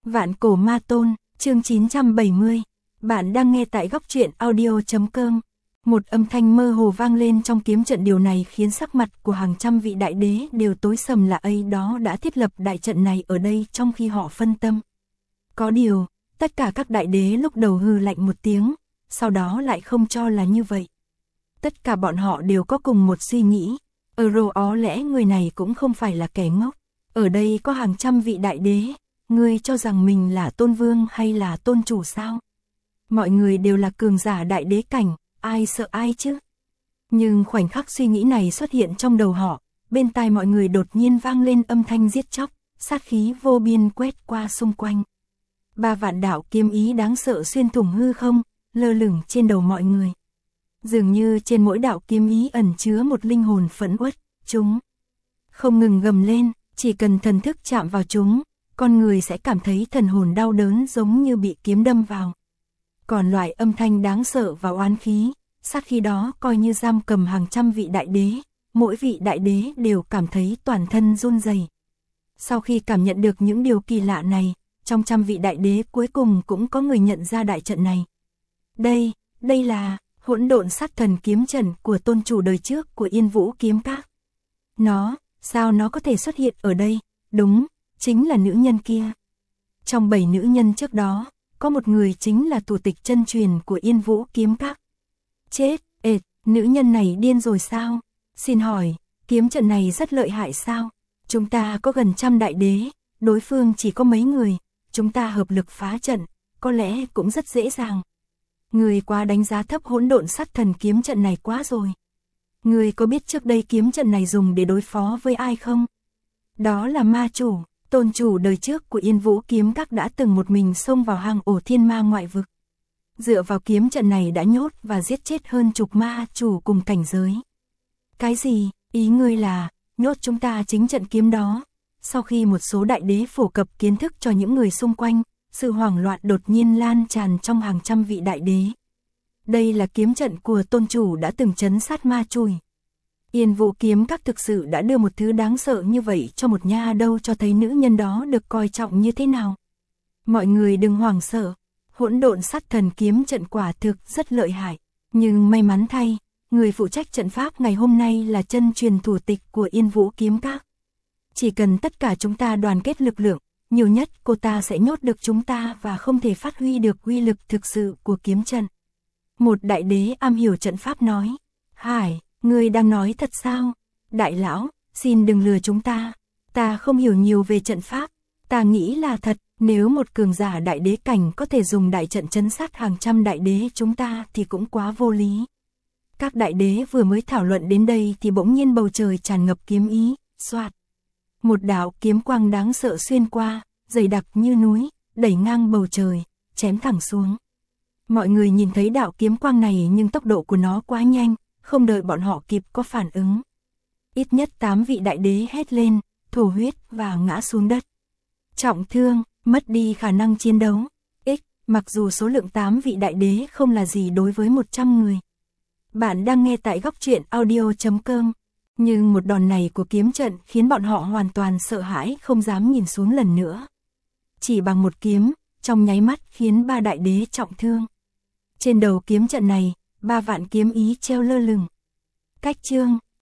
Vạn cổ ma tôn, chương 970. Bạn đang nghe tại góc truyện audio.com. Một âm thanh mơ hồ vang lên trong kiếm trận, điều này khiến sắc mặt của hàng trăm vị đại đế đều tối sầm, là ấy đó đã thiết lập đại trận này ở đây trong khi họ phân tâm. Có điều, tất cả các đại đế lúc đầu hừ lạnh một tiếng, sau đó lại không cho là như vậy. Tất cả bọn họ đều có cùng một suy nghĩ, ó lẽ người này cũng không phải là kẻ ngốc. Ở đây có hàng trăm vị đại đế, ngươi cho rằng mình là tôn vương hay là tôn chủ sao? Mọi người đều là cường giả đại đế cảnh, ai sợ ai chứ? Nhưng khoảnh khắc suy nghĩ này xuất hiện trong đầu họ, bên tai mọi người đột nhiên vang lên âm thanh giết chóc, sát khí vô biên quét qua xung quanh. 3 vạn đạo kiếm ý đáng sợ xuyên thủng hư không, lơ lửng trên đầu mọi người. Dường như trên mỗi đạo kiếm ý ẩn chứa một linh hồn phẫn uất, chúng không ngừng gầm lên, chỉ cần thần thức chạm vào chúng, con người sẽ cảm thấy thần hồn đau đớn giống như bị kiếm đâm vào. Còn loại âm thanh đáng sợ và oán khí, sát khí đó coi như giam cầm hàng trăm vị đại đế, mỗi vị đại đế đều cảm thấy toàn thân run rẩy. Sau khi cảm nhận được những điều kỳ lạ này, trong trăm vị đại đế cuối cùng cũng có người nhận ra đại trận này. Đây là Hỗn Độn Sát Thần kiếm trận của tôn chủ đời trước của Yên Vũ Kiếm Các. Sao nó có thể xuất hiện ở đây? Đúng, chính là nữ nhân kia. Trong 7 nữ nhân trước đó, có một người chính là thủ tịch chân truyền của Yên Vũ Kiếm Các. Chết, nữ nhân này điên rồi sao? Xin hỏi, kiếm trận này rất lợi hại sao? Chúng ta có gần trăm đại đế, đối phương chỉ có mấy người, chúng ta hợp lực phá trận, có lẽ cũng rất dễ dàng. Người quá đánh giá thấp Hỗn Độn Sát Thần kiếm trận này quá rồi. Người có biết trước đây kiếm trận này dùng để đối phó với ai không? Đó là ma chủ, tôn chủ đời trước của Yên Vũ Kiếm Các đã từng một mình xông vào hang ổ thiên ma ngoại vực. Dựa vào kiếm trận này đã nhốt và giết chết hơn chục ma chủ cùng cảnh giới. Cái gì? Ý ngươi là nhốt chúng ta chính trận kiếm đó? Sau khi một số đại đế phổ cập kiến thức cho những người xung quanh, sự hoảng loạn đột nhiên lan tràn trong hàng trăm vị đại đế. Đây là kiếm trận của tôn chủ đã từng trấn sát ma chùi. Yên Vũ Kiếm Các thực sự đã đưa một thứ đáng sợ như vậy cho một nha đâu, cho thấy nữ nhân đó được coi trọng như thế nào. Mọi người đừng hoảng sợ, Hỗn Độn Sát Thần kiếm trận quả thực rất lợi hại. Nhưng may mắn thay, người phụ trách trận pháp ngày hôm nay là chân truyền thủ tịch của Yên Vũ Kiếm Các. Chỉ cần tất cả chúng ta đoàn kết lực lượng, nhiều nhất cô ta sẽ nhốt được chúng ta và không thể phát huy được uy lực thực sự của kiếm trận. Một đại đế am hiểu trận pháp nói. Hải, ngươi đang nói thật sao? Đại lão, xin đừng lừa chúng ta. Ta không hiểu nhiều về trận pháp. Ta nghĩ là thật, nếu một cường giả đại đế cảnh có thể dùng đại trận trấn sát hàng trăm đại đế chúng ta thì cũng quá vô lý. Các đại đế vừa mới thảo luận đến đây thì bỗng nhiên bầu trời tràn ngập kiếm ý, xoạt. Một đạo kiếm quang đáng sợ xuyên qua, dày đặc như núi, đẩy ngang bầu trời, chém thẳng xuống. Mọi người nhìn thấy đạo kiếm quang này nhưng tốc độ của nó quá nhanh, không đợi bọn họ kịp có phản ứng. Ít nhất 8 vị đại đế hét lên, thổ huyết và ngã xuống đất. Trọng thương, mất đi khả năng chiến đấu. Mặc dù số lượng 8 vị đại đế không là gì đối với 100 người. Bạn đang nghe tại góc truyện audio.com. Nhưng một đòn này của kiếm trận khiến bọn họ hoàn toàn sợ hãi, không dám nhìn xuống lần nữa. Chỉ bằng một kiếm, trong nháy mắt khiến 3 đại đế trọng thương. Trên đầu kiếm trận này, 3 vạn kiếm ý treo lơ lửng. Cách chương,